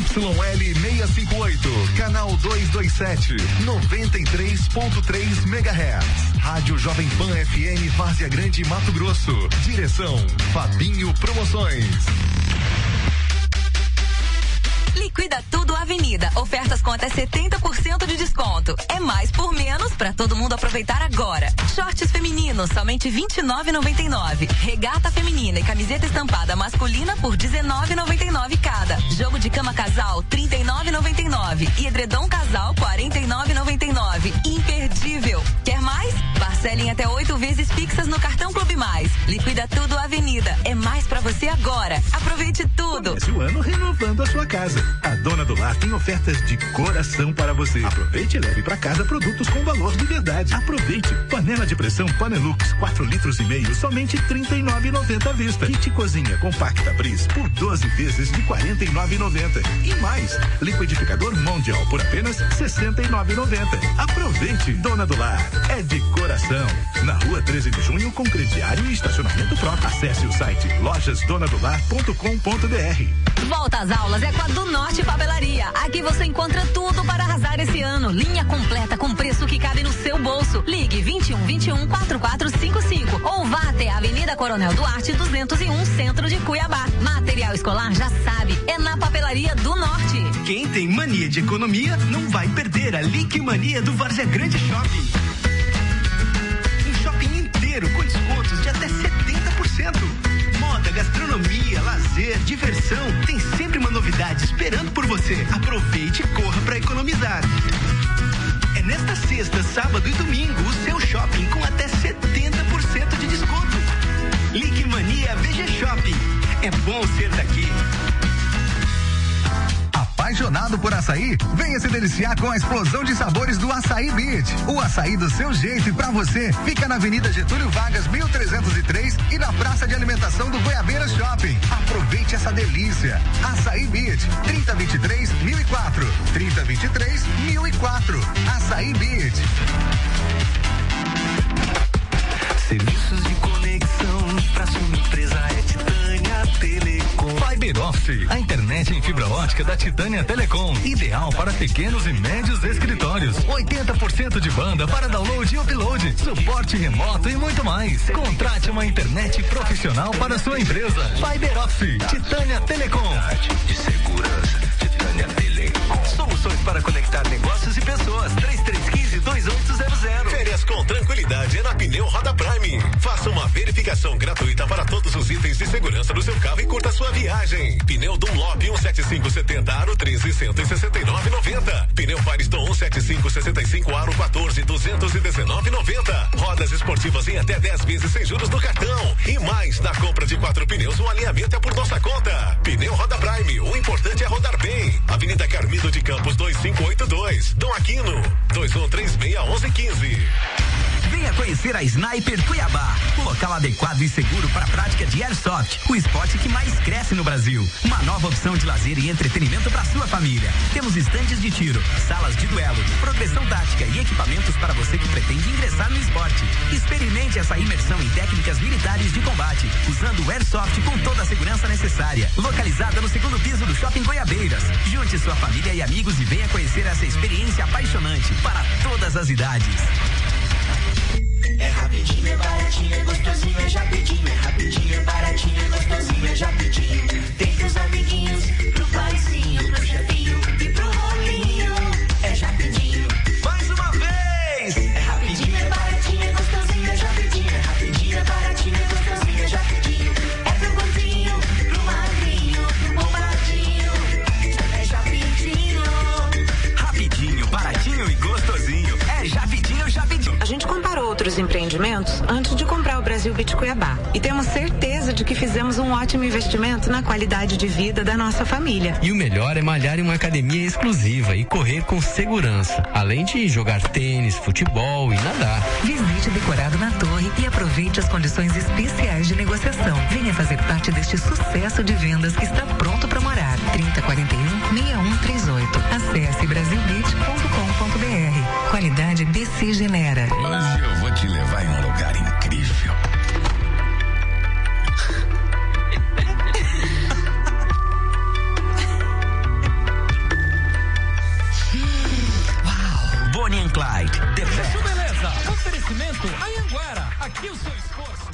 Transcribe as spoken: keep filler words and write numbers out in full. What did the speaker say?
L seiscentos e cinquenta e oito, canal duzentos e vinte e sete, noventa e três ponto três megahertz. Rádio Jovem Pan F M Várzea Grande, Mato Grosso. Direção Fabinho Promoções. Liquida Tudo Avenida. Ofertas com até setenta por cento de desconto. É mais por menos para todo mundo aproveitar agora. Shorts femininos somente vinte e nove reais e noventa e nove centavos. Regata feminina e camiseta estampada masculina por dezenove reais e noventa e nove centavos cada. Jogo de cama casal trinta e nove reais e noventa e nove centavos. E edredom casal quarenta e nove reais e noventa e nove centavos. Imperdível. Quer mais? Parcelem até oito vezes fixas no cartão Clube Mais. Liquida Tudo Avenida. É mais para você agora. Aproveite tudo. Comece o ano renovando a sua casa. A Dona do Lar tem ofertas de coração para você. Aproveite e leve para casa produtos com valor de verdade. Aproveite. Panela de pressão Panelux quatro litros e meio, somente trinta e nove reais e noventa centavos à vista. Kit cozinha compacta Bris por doze vezes de quarenta e nove reais e noventa centavos. E mais, liquidificador Mondial por apenas sessenta e nove reais e noventa centavos. Aproveite. Dona do Lar é de coração. Na rua treze de junho com crediário e estacionamento próprio. Acesse o site lojas dona do lar ponto com ponto br. Volta às aulas é com a do Norte Papelaria. Aqui você encontra tudo para arrasar esse ano. Linha completa com preço que cabe no seu bolso. Ligue vinte e um, vinte e um, quarenta e quatro cinquenta e cinco ou vá até a Avenida Coronel Duarte duzentos e um, centro de Cuiabá. Material escolar já sabe, é na Papelaria do Norte. Quem tem mania de economia não vai perder a Lique Mania do Várzea Grande Shopping. Um shopping inteiro com descontos de até setenta por cento. Moda, gastronomia, lazer, diversão, tem sempre uma novidade esperando por você. Aproveite e corra para economizar. É nesta sexta, sábado e domingo o seu shopping com até setenta por cento de desconto. Lique Mania V G Shopping. É bom ser daqui. Apaixonado por açaí? Venha se deliciar com a explosão de sabores do Açaí Beach. O açaí do seu jeito e pra você fica na Avenida Getúlio Vargas, mil trezentos e três e na Praça de Alimentação do Goiabeira Shopping. Aproveite essa delícia. Açaí Beach, trinta, vinte e três, mil e quatro. trinta, vinte e três, mil e quatro. Açaí Beach. Serviços de conexão pra sua empresa é Titânia Telecom. FiberOffice, a internet em fibra ótica da Titânia Telecom, ideal para pequenos e médios escritórios. oitenta por cento de banda para download e upload, suporte remoto e muito mais. Contrate uma internet profissional para sua empresa. FiberOffice, Titânia Telecom. De segurança, Titânia Telecom. Soluções para conectar negócios e pessoas. três três um cinco, dois oito zero zero. Férias com tranquilidade é na Pneu Roda Prime. Faça uma verificação gratuita para todos os itens de segurança do seu carro e curta sua viagem. Pneu Dunlop um sete cinco sete zero aro treze, cento e sessenta e nove reais e noventa centavos. Pneu Firestone um sete cinco seis cinco aro quatorze, duzentos e dezenove reais e noventa centavos. Rodas esportivas em até dez vezes sem juros no cartão. E mais, na compra de quatro pneus, o alinhamento é por nossa conta. Pneu Roda Prime, o importante é rodar bem. Avenida Carmido de Campos dois cinco oito dois. Dom Aquino, dois um três seis, onze um cinco. Venha conhecer a Sniper Cuiabá, o local adequado e seguro para a prática de Airsoft, o esporte que mais cresce no Brasil. Uma nova opção de lazer e entretenimento para sua família. Temos estandes de tiro, salas de duelo, progressão tática e equipamentos para você que pretende ingressar no esporte. Experimente essa imersão em técnicas militares de combate, usando o Airsoft com toda a segurança necessária. Localizada no segundo piso do Shopping Goiabeiras. Junte sua família e amigos e venha conhecer essa experiência apaixonante para todas as idades. É rapidinho, é baratinho, é gostosinho, é rapidinho, é rapidinho, é baratinho, é gostosinho, é rapidinho. Tem pros amiguinhos, pro paizinho, pro chefinho e pro rolinho. É rapidinho. Mais uma vez! É rapidinho, é baratinho, é gostosinho, é rapidinho, é rapidinho, é baratinho, é gostosinho, é rapidinho. É pro gordinho, pro magrinho, pro bombadinho. É rapidinho. Rapidinho, baratinho e gostosinho. É rapidinho, rapidinho. A gente comparou outros empreendimentos antes de comprar o Brasil Beach Cuiabá e temos certeza de que fizemos um ótimo investimento na qualidade de vida da nossa família. E o melhor é malhar em uma academia exclusiva e correr com segurança, além de jogar tênis, futebol e nadar. Visite Decorado na Torre e aproveite as condições especiais de negociação. Venha fazer parte deste sucesso de vendas que está pronto para morar. trinta, quarenta e um, sessenta e um trinta e oito. Acesse brasil beach ponto com ponto br. Qualidade B C Genera. Hoje eu vou te levar em um lugar incrível. Clyde, The Best. Beleza, oferecimento Anhanguera, aqui o seu esforço